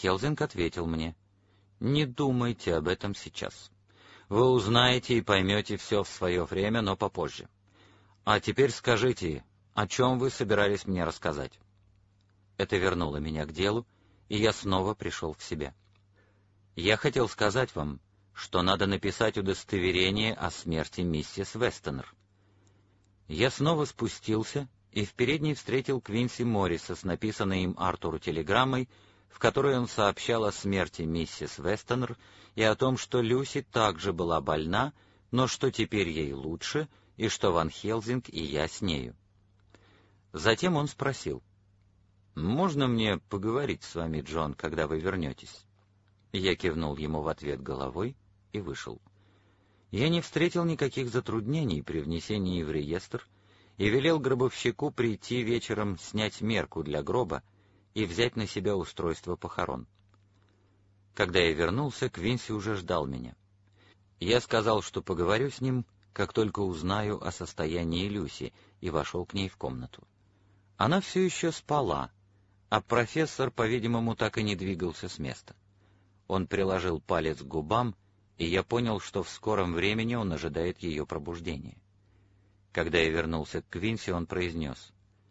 Хелзинг ответил мне: «Не думайте об этом сейчас. Вы узнаете и поймете все в свое время, но попозже. А теперь скажите, о чем вы собирались мне рассказать?» Это вернуло меня к делу, и я снова пришел в себя. «Я хотел сказать вам, что надо написать удостоверение о смерти миссис Вестонер». Я снова спустился и в передней встретил Квинси Морриса с написанной им Артуру телеграммой, в которой он сообщал о смерти миссис Вестонер и о том, что Люси также была больна, но что теперь ей лучше, и что Ван Хелзинг и я с нею. Затем он спросил: «Можно мне поговорить с вами, Джон, когда вы вернетесь?» Я кивнул ему в ответ головой и вышел. Я не встретил никаких затруднений при внесении в реестр и велел гробовщику прийти вечером снять мерку для гроба и взять на себя устройство похорон. Когда я вернулся, Квинси уже ждал меня. Я сказал, что поговорю с ним, как только узнаю о состоянии Люси, и вошел к ней в комнату. Она все еще спала, а профессор, по-видимому, так и не двигался с места. Он приложил палец к губам, и я понял, что в скором времени он ожидает ее пробуждения. Когда я вернулся к Квинси, он произнес: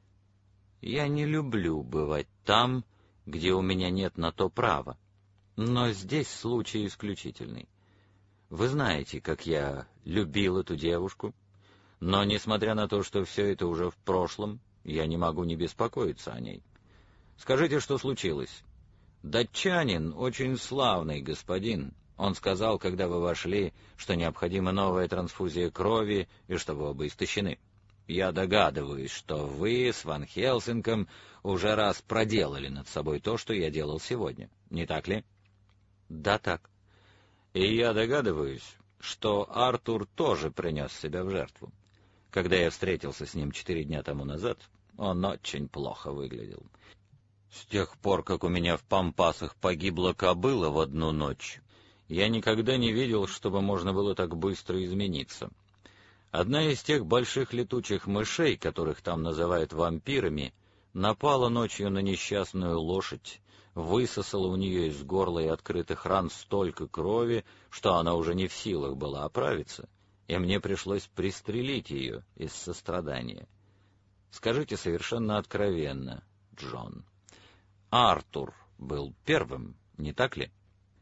«Я не люблю бывать там, где у меня нет на то права, но здесь случай исключительный. Вы знаете, как я любил эту девушку, но, несмотря на то, что все это уже в прошлом, я не могу не беспокоиться о ней. Скажите, что случилось?» «Датчанин очень славный господин. Он сказал, когда вы вошли, что необходима новая трансфузия крови и что вы оба истощены. Я догадываюсь, что вы с Ван Хелсингом уже раз проделали над собой то, что я делал сегодня. Не так ли?» «Да, так». «И я догадываюсь, что Артур тоже принес себя в жертву. Когда я встретился с ним 4 дня тому назад, он очень плохо выглядел. С тех пор, как у меня в Пампасах погибла кобыла в одну ночь, я никогда не видел, чтобы можно было так быстро измениться. Одна из тех больших летучих мышей, которых там называют вампирами, напала ночью на несчастную лошадь, высосала у нее из горла и открытых ран столько крови, что она уже не в силах была оправиться, и мне пришлось пристрелить ее из сострадания. Скажите совершенно откровенно, Джон, Артур был первым, не так ли?»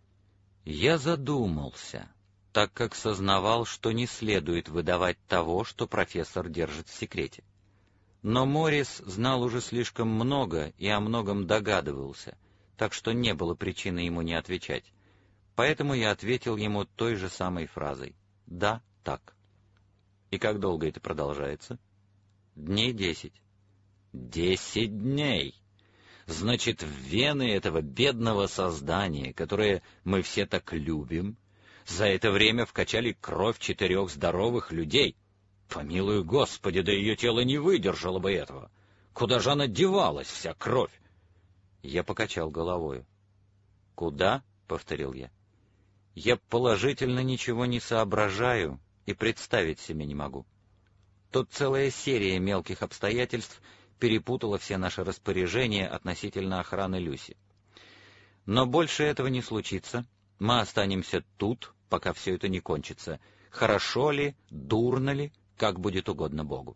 Я задумался, так как сознавал, что не следует выдавать того, что профессор держит в секрете. Но Моррис знал уже слишком много и о многом догадывался, так что не было причины ему не отвечать. Поэтому я ответил ему той же самой фразой: «Да, так». «И как долго это продолжается?» «Дней 10». «10 дней! Значит, в вены этого бедного создания, которое мы все так любим, за это время вкачали кровь 4 здоровых людей. Помилуй Господи, да ее тело не выдержало бы этого. Куда же она девалась, вся кровь?» Я покачал головою. «Куда?» — повторил я. «Я положительно ничего не соображаю и представить себе не могу. Тут целая серия мелких обстоятельств перепутала все наши распоряжения относительно охраны Люси. Но больше этого не случится. Мы останемся тут, пока все это не кончится. Хорошо ли, дурно ли, как будет угодно Богу».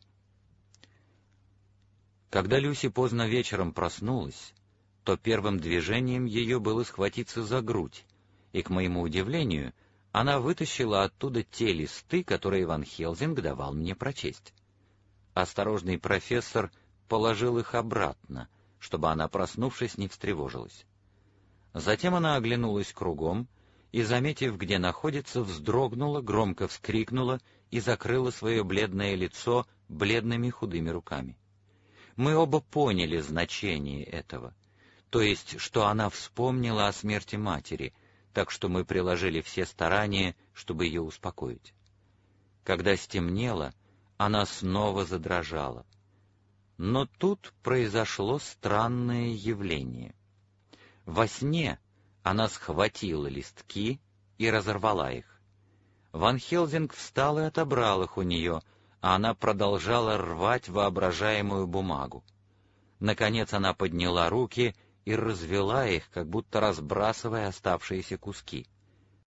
Когда Люси поздно вечером проснулась, то первым движением ее было схватиться за грудь, и, к моему удивлению, она вытащила оттуда те листы, которые Ван Хелзинг давал мне прочесть. Осторожный профессор положил их обратно, чтобы она, проснувшись, не встревожилась. Затем она оглянулась кругом и, заметив, где находится, вздрогнула, громко вскрикнула и закрыла свое бледное лицо бледными худыми руками. Мы оба поняли значение этого, то есть, что она вспомнила о смерти матери, так что мы приложили все старания, чтобы ее успокоить. Когда стемнело, она снова задрожала. Но тут произошло странное явление. Во сне она схватила листки и разорвала их. Ван Хелзинг встал и отобрал их у нее, а она продолжала рвать воображаемую бумагу. Наконец она подняла руки и развела их, как будто разбрасывая оставшиеся куски.